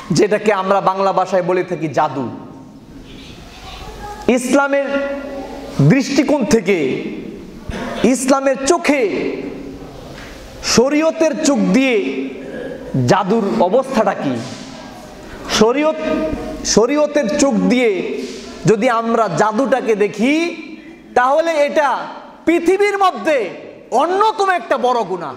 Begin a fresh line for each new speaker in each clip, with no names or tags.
যেটাকে আমরা বাংলা ভাষায় বলে থাকি জাদু। ইসলামের দৃষ্টিকোণ থেকে, ইসলামের চোখে, শরীয়তের চোখ দিয়ে জাদুর অবস্থাটা কি? শরীয়তের চোখ দিয়ে যদি আমরা জাদুটাকে দেখি, তাহলে এটা পৃথিবীর মধ্যে অন্যতম একটা বড় গুনাহ।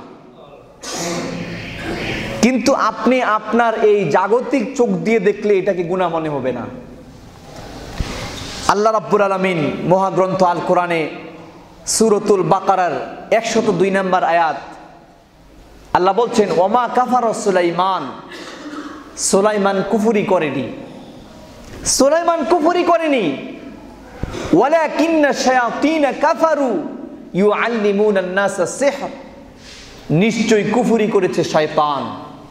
কিন্তু আপনি আপনার এই জাগতিক চোখ দিয়ে দেখলে এটাকে গুনাহ মনে হবে না। আল্লাহ রাব্বুল আলামিন মহাগ্রন্থ আল কোরআনে সূরাতুল বাকারার 102 নম্বর আয়াত আল্লাহ বলছেন, ওমা কাফারা সুলাইমান, সুলাইমান কুফরি করেনি, সুলাইমান কুফরি করেনি, ওয়ালাকিন্না শায়াতিন কাফারু ইউআল্লিমুনা আন-নাস আস-সিহর, নিশ্চয়ই কুফরি করেছে শয়তান।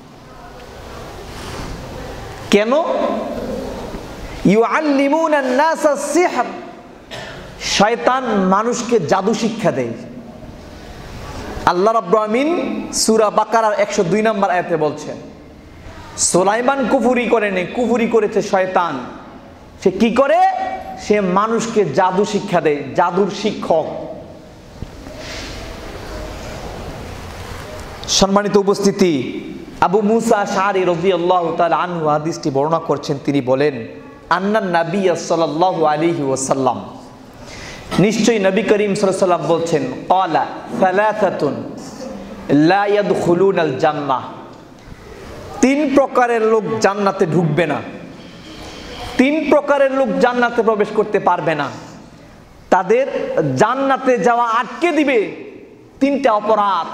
কেন? ইউআল্লিমুনা আন-নাস আস-সিহর, শয়তান মানুষকে জাদু শিক্ষা দেয়। আল্লাহ রাব্বুল আমিন সূরা বাকারার 102 নম্বর আয়াতে বলছেন, সুলাইমান কুফরি করেনি, কুফরি করেছে শয়তান। সে কি করে? সে মানুষকে জাদু শিক্ষা দেয়, জাদুর শিক্ষক। সম্মানিত উপস্থিতি, আবু মুসা আশআরী রাদিয়াল্লাহু তাআলা আনহু হাদিসটি বর্ণনা করছেন। তিনি বলেন, আন্নান নবী সাল্লাল্লাহু আলাইহি ওয়াসাল্লাম, নিশ্চয়ই নবী করিম সাল্লাল্লাহু আলাইহি ওয়াসাল্লাম বলছেন, ক্বালা সালাসাতুন লা ইয়াদখুলুনাল জান্নাহ, তিন প্রকারের লোক জান্নাতে ঢুকবে না, তিন প্রকারের লোক জান্নাতে প্রবেশ করতে পারবে না। তাদের জান্নাতে যাওয়া আটকে দিবে তিনটা অপরাধ।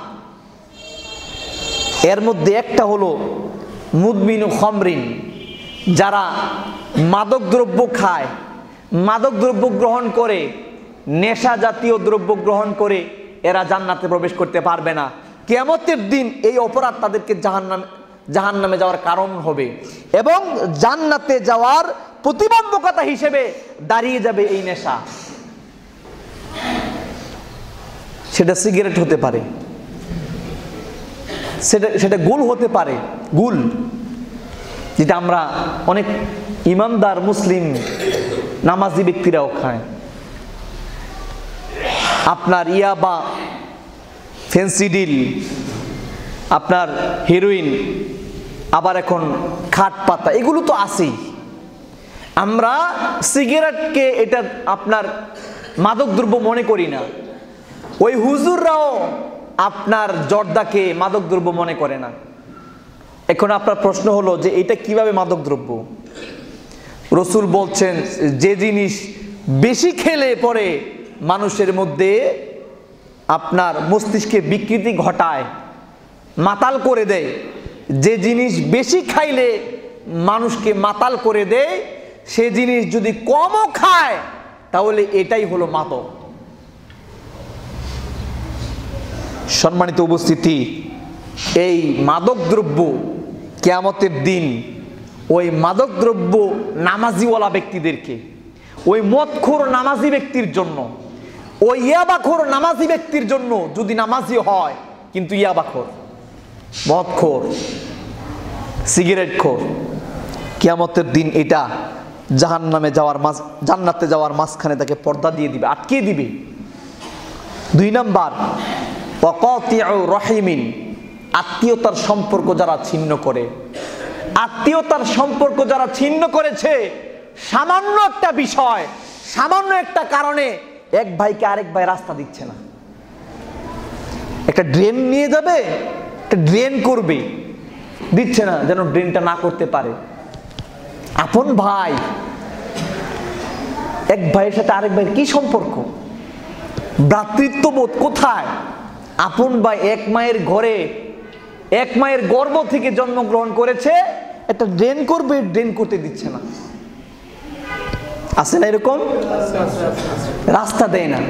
এর মধ্যে একটা হলো মুদমিনু খামরিন, যারা মাদক দ্রব্য খায়, মাদক দ্রব্য গ্রহণ করে, নেশা জাতীয় দ্রব্য গ্রহণ করে, এরা জান্নাতে প্রবেশ করতে পারবে না। কিয়ামতের দিন এই অপরাধ তাদেরকে জাহান্নামে যাওয়ার কারণ হবে এবং জান্নাতে যাওয়ার প্রতিবন্ধকতা হিসেবে দাঁড়িয়ে যাবে এই নেশা। সেটা সিগারেট হতে পারে, সেটা গুল হতে পারে, গুল, যেটা আমরা অনেক ইমানদার মুসলিম নামাজি ব্যক্তিরাও খায়। আপনার ইয়াবা, ফেন্সিডিল, আপনার হেরোইন, আবার এখন খাট পাতা, এগুলো তো আছেই। আমরা সিগারেটকে এটা আপনার মাদক দ্রব্য মনে করি না। ওই হুজুররাও আপনার জর্দাকে মাদক দ্রব্য মনে করে না। এখন আপনার প্রশ্ন হলো যে এটা কিভাবে মাদক দ্রব্য? রসুল বলছেন, যে জিনিস বেশি খেলে পরে মানুষের মধ্যে আপনার মস্তিষ্কে বিকৃতি ঘটায়, মাতাল করে দেয়, যে জিনিস বেশি খাইলে মানুষকে মাতাল করে দেয়, সে জিনিস যদি কমও খায় তাহলে এটাই হলো মাদক। সম্মানিত উপস্থিতি, এই মাদক দ্রব্য কিয়ামতের দিন ওই মাদক দ্রব্য নামাজিওয়ালা ব্যক্তিদেরকে, ওই মদখোর নামাজি ব্যক্তির জন্য, ওই ইয়াবাখোর নামাজি ব্যক্তির জন্য, যদি নামাজি হয় কিন্তু ইয়াবাখোর, মদখোর, সিগারেটখোর, কিয়ামতের দিন এটা জান্নাতে যাওয়ার মাঝখানে তাকে পর্দা দিয়ে দিবে, আটকে দিবে। 2 নাম্বার, ওয়াকাতিউ রহিমিন, আত্মীয়তার সম্পর্ক যারা ছিন্ন করে, আত্মীয়তার সম্পর্ক যারা ছিন্ন করেছে, সামান্য একটা বিষয়, সামান্য একটা কারণে এক ভাইকে আরেক ভাই রাস্তা দিচ্ছে না। একটা ড্রেন নিয়ে যাবে, একটা ড্রেন করবে, দিচ্ছে না, যেন ড্রেনটা না করতে পারে। আপন ভাই, এক ভাইয়ের সাথে আরেক ভাইয়ের কি সম্পর্ক? ভ্রাতৃত্ববোধ কোথায়? আপন ভাই এক মায়ের ঘরে, এক মায়ের গর্ভ থেকে জন্মগ্রহণ করেছে, একটা ড্রেন করবে, ড্রেন করতে দিচ্ছে না। আছে না এরকম? রাস্তা দেয় না।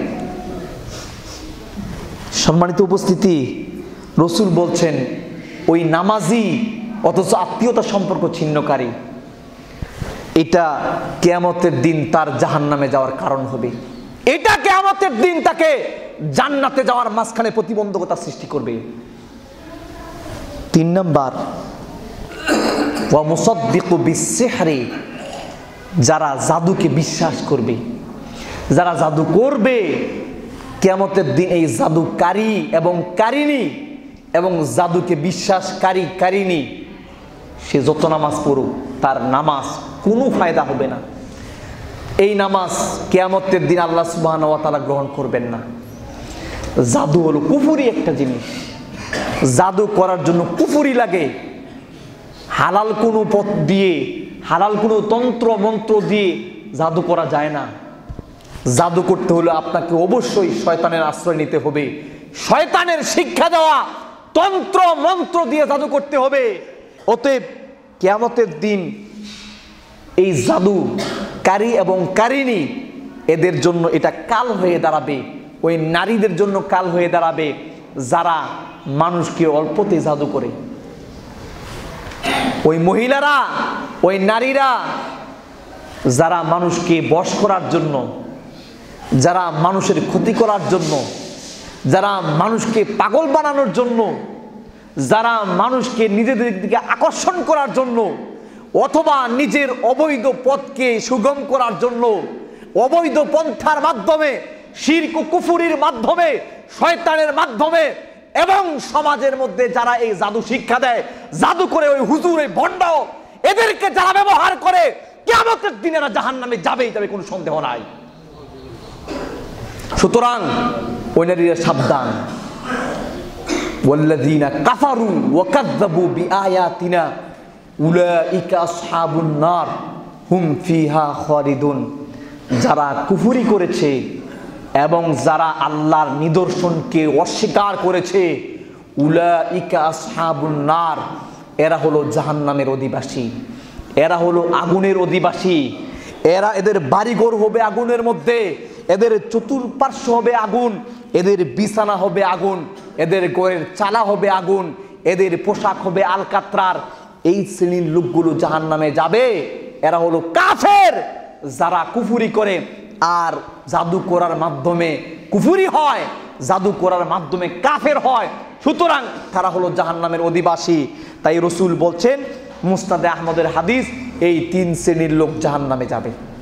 সম্মানিত উপস্থিতি, রসুল বলছেন ওই নামাজি অথচ আত্মীয়তা সম্পর্ক ছিন্নকারী, এটা কিয়ামতের দিন তার জাহান্নামে যাওয়ার কারণ হবে। এটা কিয়ামতের দিন তাকে জান্নাতে যাওয়ার মাঝখানে প্রতিবন্ধকতা সৃষ্টি করবে। 3 নাম্বার, ওয়া মুসাদ্দিকু বিস-সিহরি, যারা জাদুকে বিশ্বাস করবে, যারা জাদু করবে, কিয়ামতের দিন এই জাদুকারী এবং কারিনী এবং জাদুকে বিশ্বাসকারী কারিনী সে যত নামাজ পড়ুক তার নামাজ কোনো ফায়দা হবে না। এই নামাজ কিয়ামতের দিন আল্লাহ সুবহানাহু ওয়া তাআলা গ্রহণ করবেন না। জাদু হলো কুফরি একটা জিনিস, জাদু করার জন্য কুফরি লাগে। হালাল কোনো পথ দিয়ে, হালাল কোনো তন্ত্র মন্ত্র দিয়ে জাদু করা যায় না। জাদু করতে হলে আপনাকে অবশ্যই শয়তানের আশ্রয় নিতে হবে, শয়তানের শিক্ষা দেওয়া তন্ত্র মন্ত্র দিয়ে জাদু করতে হবে। অতএব কিয়ামতের দিন এই জাদুকারী এবং কারিনী এদের জন্য এটা কাল হয়ে দাঁড়াবে, ওই নারীদের জন্য কাল হয়ে দাঁড়াবে যারা মানুষকে অল্পতে জাদু করে। ওই মহিলারা, ওই নারীরা যারা মানুষকে বশ করার জন্য, যারা মানুষের ক্ষতি করার জন্য, যারা মানুষকে পাগল বানানোর জন্য, যারা মানুষকে নিজেদের দিকে আকর্ষণ করার জন্য অথবা নিজের অবৈধ পথকে সুগম করার জন্য অবৈধ পন্থার মাধ্যমে, শিরক ও কুফরির মাধ্যমে, শয়তানের মাধ্যমে এবং সমাজের মধ্যে যারা এই জাদু শিক্ষা দেয়, জাদু করে ওই হুজুর, এই ভণ্ড, এদেরকে যারা ব্যবহার করে কিয়ামতের দিনে এরা জাহান্নামে যাবেই যাবে, কোনো সন্দেহ নাই। সুতরাং ওই নারীরা সাবধান। ওয়াল্লাযীনা কাফারু ওয়া কাযযাবু বিআয়াতিনা উলাইকা আসহাবুন নার হুম ফিহা খালিদুন, যারা কুফরি করেছে এবং যারা আল্লাহর নিদর্শনকে অস্বীকার করেছে, উলাইকা আসহাবুন নার, এরা হলো জাহান্নামের অধিবাসী, এরা হলো আগুনের অধিবাসী। এদের বাড়িঘর হবে আগুনের মধ্যে, এদের চতুর্পার্শ্ব হবে আগুন, এদের বিছানা হবে আগুন, এদের ঘরের চালা হবে আগুন, এদের পোশাক হবে আলকাতরার। এই শ্রেণীর লোকগুলো জাহান্নামে যাবে। এরা হলো কাফের, যারা কুফরি করে আর জাদু করার মাধ্যমে কুফরি হয়, জাদু করার মাধ্যমে কাফের হয়। সুতরাং তারা হলো জাহান্নামের অধিবাসী। তাই রসুল বলছেন, মুসনাদে আহমদের হাদিস, এই তিন শ্রেণীর লোক জাহান্নামে যাবে।